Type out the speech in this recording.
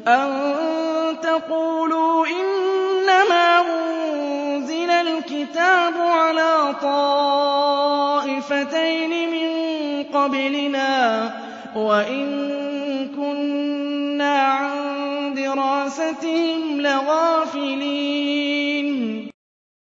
أَن تَقُولُوا إِنَّمَا أُنزِلَ الْكِتَابُ عَلَىٰ طَائِفَتَيْنِ مِن قَبْلِنَا وَإِن كُنَّا عَن دِرَاسَتِهِمْ لَغَافِلِينَ